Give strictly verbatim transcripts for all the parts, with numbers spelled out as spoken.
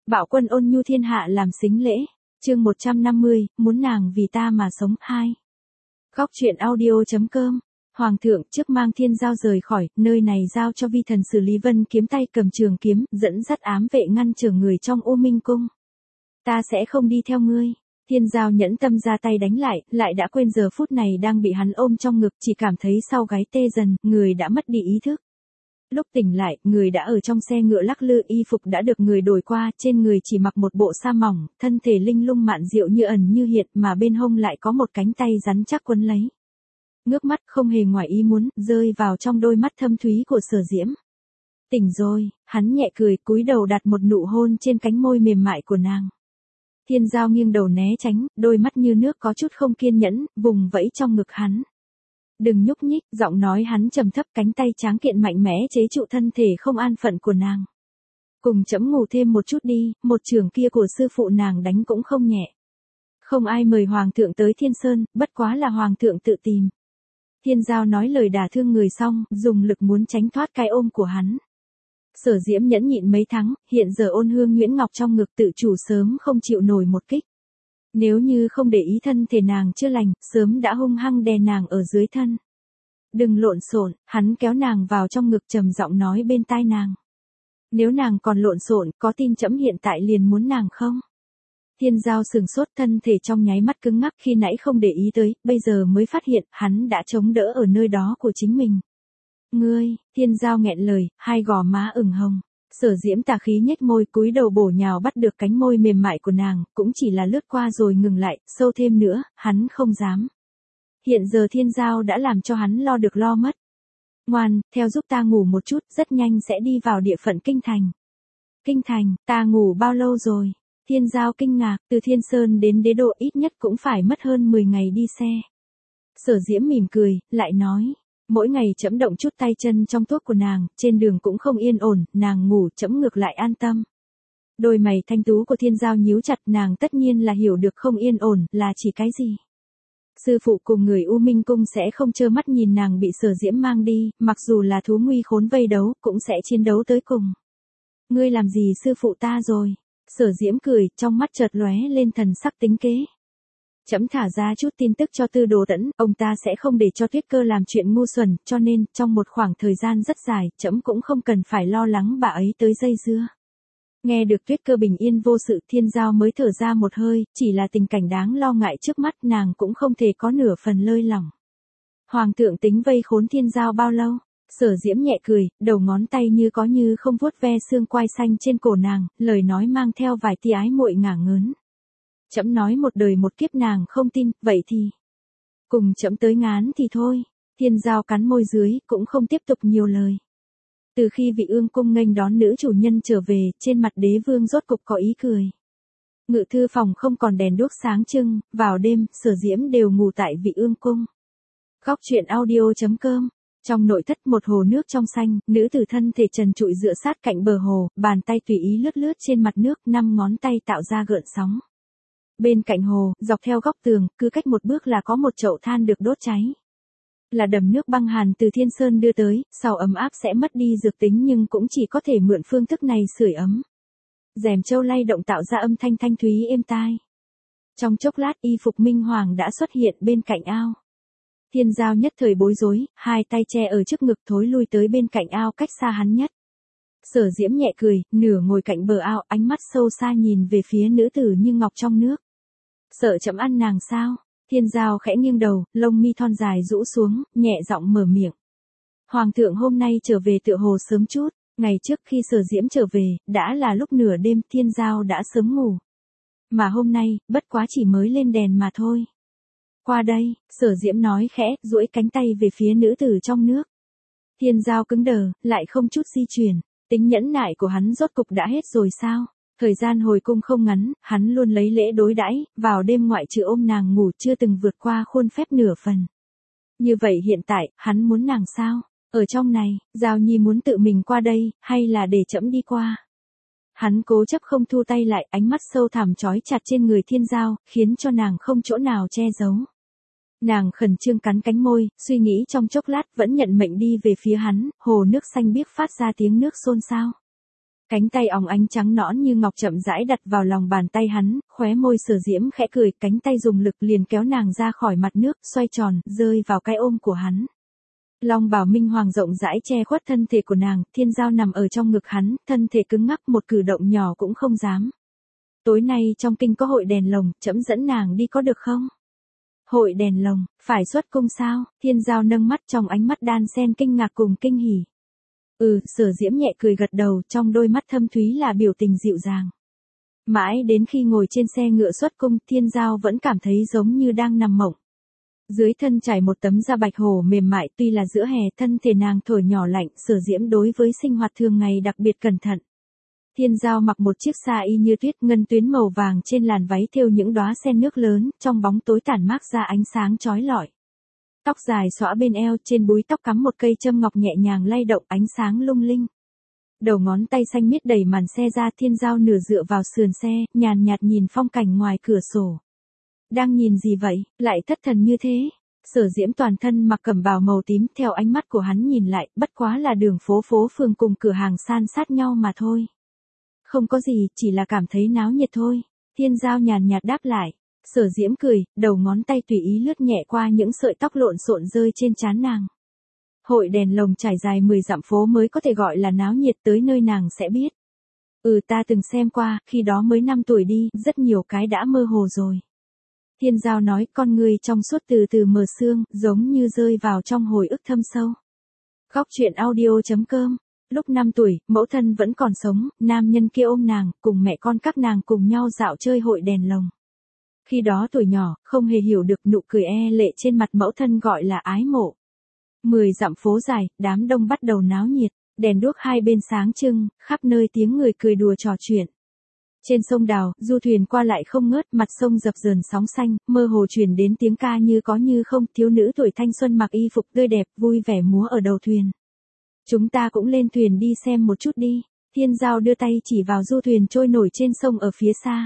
Bạo quân ôn nhu thiên hạ làm sính lễ. Chương một trăm năm mươi, muốn nàng vì ta mà sống hai. Góc truyện audio.com. Hoàng thượng trước mang Thiên Giao rời khỏi, nơi này giao cho vi thần xử lý. Vân kiếm tay cầm trường kiếm, dẫn dắt ám vệ ngăn trở người trong U Minh cung. Ta sẽ không đi theo ngươi. Thiên Giao nhẫn tâm ra tay đánh lại, lại đã quên giờ phút này đang bị hắn ôm trong ngực, chỉ cảm thấy sau gáy tê dần, người đã mất đi ý thức. Lúc tỉnh lại, người đã ở trong xe ngựa lắc lư, y phục đã được người đổi qua, trên người chỉ mặc một bộ sa mỏng, thân thể linh lung mạn diệu như ẩn như hiện, mà bên hông lại có một cánh tay rắn chắc quấn lấy. Ngước mắt không hề ngoài ý muốn, rơi vào trong đôi mắt thâm thúy của Sở Diễm. Tỉnh rồi, hắn nhẹ cười, cúi đầu đặt một nụ hôn trên cánh môi mềm mại của nàng. Thiên Giao nghiêng đầu né tránh, đôi mắt như nước có chút không kiên nhẫn, vùng vẫy trong ngực hắn. Đừng nhúc nhích, giọng nói hắn trầm thấp, cánh tay tráng kiện mạnh mẽ chế trụ thân thể không an phận của nàng. Cùng chấm ngủ thêm một chút đi, một chưởng kia của sư phụ nàng đánh cũng không nhẹ. Không ai mời hoàng thượng tới Thiên Sơn, bất quá là hoàng thượng tự tìm. Thiên Giao nói lời đả thương người xong, dùng lực muốn tránh thoát cái ôm của hắn. Sở Diễm nhẫn nhịn mấy tháng, hiện giờ ôn hương nhuyễn ngọc trong ngực tự chủ sớm không chịu nổi một kích. Nếu như không để ý thân thể nàng chưa lành, sớm đã hung hăng đè nàng ở dưới thân. Đừng lộn xộn, hắn kéo nàng vào trong ngực trầm giọng nói bên tai nàng. Nếu nàng còn lộn xộn, có tin trẫm hiện tại liền muốn nàng không? Thiên Giao sừng sốt, thân thể trong nháy mắt cứng ngắc, khi nãy không để ý tới, bây giờ mới phát hiện, hắn đã chống đỡ ở nơi đó của chính mình. Ngươi, Thiên Giao nghẹn lời, hai gò má ửng hồng. Sở Diễm tà khí nhếch môi, cúi đầu bổ nhào bắt được cánh môi mềm mại của nàng, cũng chỉ là lướt qua rồi ngừng lại, sâu thêm nữa, hắn không dám. Hiện giờ Thiên Giao đã làm cho hắn lo được lo mất. Ngoan, theo giúp ta ngủ một chút, rất nhanh sẽ đi vào địa phận Kinh Thành. Kinh Thành, ta ngủ bao lâu rồi? Thiên Giao kinh ngạc, từ Thiên Sơn đến Đế Độ ít nhất cũng phải mất hơn mười ngày đi xe. Sở Diễm mỉm cười, lại nói. Mỗi ngày trẫm động chút tay chân trong thuốc của nàng, trên đường cũng không yên ổn, nàng ngủ trẫm ngược lại an tâm. Đôi mày thanh tú của Thiên Giao nhíu chặt, nàng tất nhiên là hiểu được không yên ổn, là chỉ cái gì. Sư phụ cùng người U Minh Cung sẽ không trơ mắt nhìn nàng bị Sở Diễm mang đi, mặc dù là thú nguy khốn vây đấu, cũng sẽ chiến đấu tới cùng. Ngươi làm gì sư phụ ta rồi? Sở Diễm cười, trong mắt chợt lóe lên thần sắc tính kế. Trẫm thả ra chút tin tức cho Tư Đồ Tẫn, ông ta sẽ không để cho Tuyết Cơ làm chuyện ngu xuẩn, cho nên, trong một khoảng thời gian rất dài, trẫm cũng không cần phải lo lắng bà ấy tới dây dưa. Nghe được Tuyết Cơ bình yên vô sự, Thiên Giao mới thở ra một hơi, chỉ là tình cảnh đáng lo ngại trước mắt nàng cũng không thể có nửa phần lơi lỏng. Hoàng thượng tính vây khốn Thiên Giao bao lâu? Sở Diễm nhẹ cười, đầu ngón tay như có như không vuốt ve xương quai xanh trên cổ nàng, lời nói mang theo vài tia ái muội ngả ngớn. Trẫm nói một đời một kiếp nàng không tin, vậy thì cùng trẫm tới ngán thì thôi. Thiên Giao cắn môi dưới, cũng không tiếp tục nhiều lời. Từ khi Vị Ương cung nghênh đón nữ chủ nhân trở về, trên mặt Đế Vương rốt cục có ý cười. Ngự thư phòng không còn đèn đuốc sáng trưng, vào đêm, Sở Diễm đều ngủ tại Vị Ương cung. Góc truyện audio.com. Trong nội thất một hồ nước trong xanh, nữ tử thân thể trần trụi dựa sát cạnh bờ hồ, bàn tay tùy ý lướt lướt trên mặt nước, năm ngón tay tạo ra gợn sóng. Bên cạnh hồ, dọc theo góc tường, cứ cách một bước là có một chậu than được đốt cháy. Là đầm nước băng hàn từ Thiên Sơn đưa tới, sau ấm áp sẽ mất đi dược tính nhưng cũng chỉ có thể mượn phương thức này sưởi ấm. Rèm châu lay động tạo ra âm thanh thanh thúy êm tai. Trong chốc lát y phục minh hoàng đã xuất hiện bên cạnh ao. Thiên Giao nhất thời bối rối, hai tay che ở trước ngực thối lui tới bên cạnh ao cách xa hắn nhất. Sở Diễm nhẹ cười, nửa ngồi cạnh bờ ao, ánh mắt sâu xa nhìn về phía nữ tử như ngọc trong nước. Sợ chậm ăn nàng sao? Thiên Giao khẽ nghiêng đầu, lông mi thon dài rũ xuống, nhẹ giọng mở miệng. Hoàng thượng hôm nay trở về tựa hồ sớm chút, ngày trước khi Sở Diễm trở về, đã là lúc nửa đêm, Thiên Giao đã sớm ngủ. Mà hôm nay, bất quá chỉ mới lên đèn mà thôi. Qua đây, Sở Diễm nói khẽ, duỗi cánh tay về phía nữ tử trong nước. Thiên Giao cứng đờ, lại không chút di chuyển. Tính nhẫn nại của hắn rốt cục đã hết rồi sao? Thời gian hồi cung không ngắn, hắn luôn lấy lễ đối đãi, vào đêm ngoại trừ ôm nàng ngủ chưa từng vượt qua khuôn phép nửa phần. Như vậy hiện tại, hắn muốn nàng sao? Ở trong này, Giao Nhi muốn tự mình qua đây, hay là để trẫm đi qua? Hắn cố chấp không thu tay lại, ánh mắt sâu thẳm trói chặt trên người Thiên Giao, khiến cho nàng không chỗ nào che giấu. Nàng khẩn trương cắn cánh môi, suy nghĩ trong chốc lát vẫn nhận mệnh đi về phía hắn, hồ nước xanh biếc phát ra tiếng nước xôn xao. Cánh tay óng ánh trắng nõn như ngọc chậm rãi đặt vào lòng bàn tay hắn, khóe môi Sở Diễm khẽ cười, cánh tay dùng lực liền kéo nàng ra khỏi mặt nước, xoay tròn, rơi vào cái ôm của hắn. Long bào minh hoàng rộng rãi che khuất thân thể của nàng, Thiên Giao nằm ở trong ngực hắn, thân thể cứng ngắc, một cử động nhỏ cũng không dám. Tối nay trong kinh có hội đèn lồng, trẫm dẫn nàng đi có được không? Hội đèn lồng, phải xuất cung sao? Thiên Giao nâng mắt, trong ánh mắt đan xen kinh ngạc cùng kinh hỉ. Ừ, Sở Diễm nhẹ cười gật đầu, trong đôi mắt thâm thúy là biểu tình dịu dàng. Mãi đến khi ngồi trên xe ngựa xuất cung, Thiên Giao vẫn cảm thấy giống như đang nằm mộng. Dưới thân trải một tấm da bạch hổ mềm mại, tuy là giữa hè, thân thể nàng thổi nhỏ lạnh, Sở Diễm đối với sinh hoạt thường ngày đặc biệt cẩn thận. Thiên Giao mặc một chiếc sa y như tuyết, ngân tuyến màu vàng trên làn váy thêu những đóa sen nước lớn, trong bóng tối tản mát ra ánh sáng chói lọi. Tóc dài xõa bên eo, trên búi tóc cắm một cây châm ngọc nhẹ nhàng lay động, ánh sáng lung linh. Đầu ngón tay xanh miết đẩy màn xe ra, Thiên Giao nửa dựa vào sườn xe, nhàn nhạt nhìn phong cảnh ngoài cửa sổ. Đang nhìn gì vậy, lại thất thần như thế? Sở Diễm toàn thân mặc cẩm bào màu tím, theo ánh mắt của hắn nhìn lại, bất quá là đường phố phố phường cùng cửa hàng san sát nhau mà thôi. Không có gì, chỉ là cảm thấy náo nhiệt thôi. Thiên Giao nhàn nhạt đáp lại. Sở Diễm cười, đầu ngón tay tùy ý lướt nhẹ qua những sợi tóc lộn xộn rơi trên trán nàng. Hội đèn lồng trải dài mười dặm phố mới có thể gọi là náo nhiệt, tới nơi nàng sẽ biết. Ừ, ta từng xem qua, khi đó mới năm tuổi đi, rất nhiều cái đã mơ hồ rồi. Thiên Giao nói, con người trong suốt từ từ mờ sương, giống như rơi vào trong hồi ức thâm sâu. Góc truyện audio chấm com. Lúc năm tuổi, mẫu thân vẫn còn sống, nam nhân kia ôm nàng, cùng mẹ con các nàng cùng nhau dạo chơi hội đèn lồng. Khi đó tuổi nhỏ, không hề hiểu được nụ cười e lệ trên mặt mẫu thân gọi là ái mộ. Mười dặm phố dài, đám đông bắt đầu náo nhiệt, đèn đuốc hai bên sáng trưng, khắp nơi tiếng người cười đùa trò chuyện. Trên sông Đào, du thuyền qua lại không ngớt, mặt sông dập dờn sóng xanh, mơ hồ truyền đến tiếng ca như có như không, thiếu nữ tuổi thanh xuân mặc y phục tươi đẹp, vui vẻ múa ở đầu thuyền. Chúng ta cũng lên thuyền đi xem một chút đi. Thiên Giao đưa tay chỉ vào du thuyền trôi nổi trên sông ở phía xa.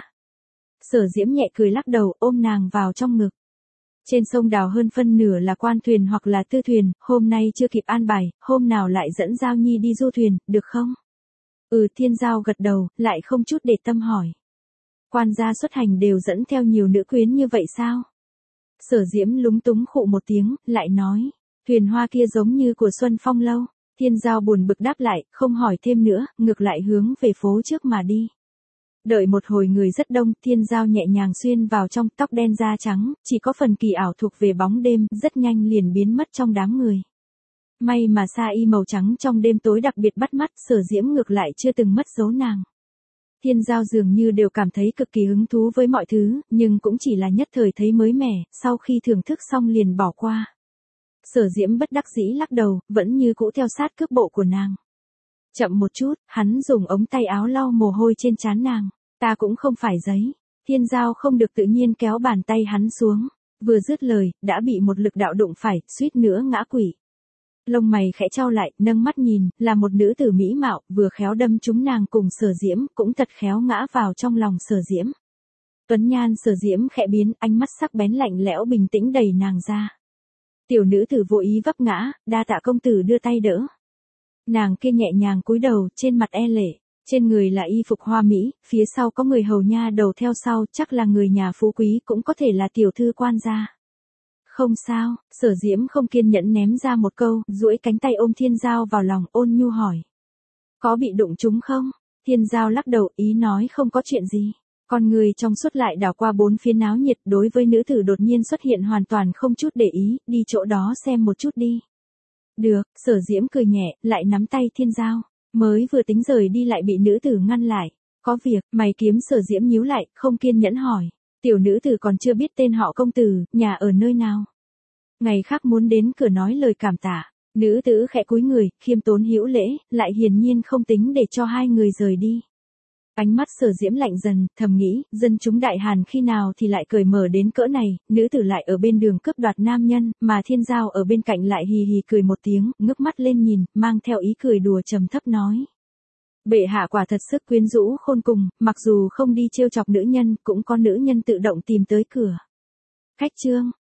Sở Diễm nhẹ cười lắc đầu, ôm nàng vào trong ngực. Trên sông Đào hơn phân nửa là quan thuyền hoặc là tư thuyền, hôm nay chưa kịp an bài, hôm nào lại dẫn Giao Nhi đi du thuyền, được không? Ừ, Thiên Giao gật đầu, lại không chút để tâm hỏi. Quan gia xuất hành đều dẫn theo nhiều nữ quyến như vậy sao? Sở Diễm lúng túng khụ một tiếng, lại nói, thuyền hoa kia giống như của Xuân Phong Lâu. Thiên Giao buồn bực đáp lại, không hỏi thêm nữa, ngược lại hướng về phố trước mà đi. Đợi một hồi người rất đông, Thiên Giao nhẹ nhàng xuyên vào trong, tóc đen da trắng, chỉ có phần kỳ ảo thuộc về bóng đêm, rất nhanh liền biến mất trong đám người. May mà sa y màu trắng trong đêm tối đặc biệt bắt mắt, Sở Diễm ngược lại chưa từng mất dấu nàng. Thiên Giao dường như đều cảm thấy cực kỳ hứng thú với mọi thứ, nhưng cũng chỉ là nhất thời thấy mới mẻ, sau khi thưởng thức xong liền bỏ qua. Sở Diễm bất đắc dĩ lắc đầu, vẫn như cũ theo sát cước bộ của nàng. Chậm một chút, hắn dùng ống tay áo lau mồ hôi trên trán nàng. Ta cũng không phải giấy. Thiên Giao không được tự nhiên kéo bàn tay hắn xuống. Vừa dứt lời, đã bị một lực đạo đụng phải, suýt nữa ngã quỵ. Lông mày khẽ trao lại, nâng mắt nhìn, là một nữ tử mỹ mạo, vừa khéo đâm trúng nàng cùng Sở Diễm, cũng thật khéo ngã vào trong lòng Sở Diễm. Tuấn nhan Sở Diễm khẽ biến, ánh mắt sắc bén lạnh lẽo bình tĩnh đẩy nàng ra. Tiểu nữ tử vô ý vấp ngã, đa tạ công tử đưa tay đỡ. Nàng kia nhẹ nhàng cúi đầu, trên mặt e lệ, trên người là y phục hoa mỹ, phía sau có người hầu nha đầu theo sau, chắc là người nhà phú quý, cũng có thể là tiểu thư quan gia. Không sao, Sở Diễm không kiên nhẫn ném ra một câu, duỗi cánh tay ôm Thiên Giao vào lòng, ôn nhu hỏi. Có bị đụng trúng không? Thiên Giao lắc đầu, ý nói không có chuyện gì. Con người trong suốt lại đảo qua bốn phía náo nhiệt, đối với nữ tử đột nhiên xuất hiện hoàn toàn không chút để ý, đi chỗ đó xem một chút đi. Được, Sở Diễm cười nhẹ, lại nắm tay Thiên Giao, mới vừa tính rời đi lại bị nữ tử ngăn lại. Có việc, mày kiếm Sở Diễm nhíu lại, không kiên nhẫn hỏi. Tiểu nữ tử còn chưa biết tên họ công tử, nhà ở nơi nào. Ngày khác muốn đến cửa nói lời cảm tạ. Nữ tử khẽ cúi người, khiêm tốn hữu lễ, lại hiển nhiên không tính để cho hai người rời đi. Ánh mắt Sở Diễm lạnh dần, thầm nghĩ, dân chúng Đại Hàn khi nào thì lại cởi mở đến cỡ này, nữ tử lại ở bên đường cướp đoạt nam nhân, mà Thiên Giao ở bên cạnh lại hì hì cười một tiếng, ngước mắt lên nhìn, mang theo ý cười đùa trầm thấp nói. Bệ hạ quả thật sức quyến rũ khôn cùng, mặc dù không đi trêu chọc nữ nhân, cũng có nữ nhân tự động tìm tới cửa. Khách trương,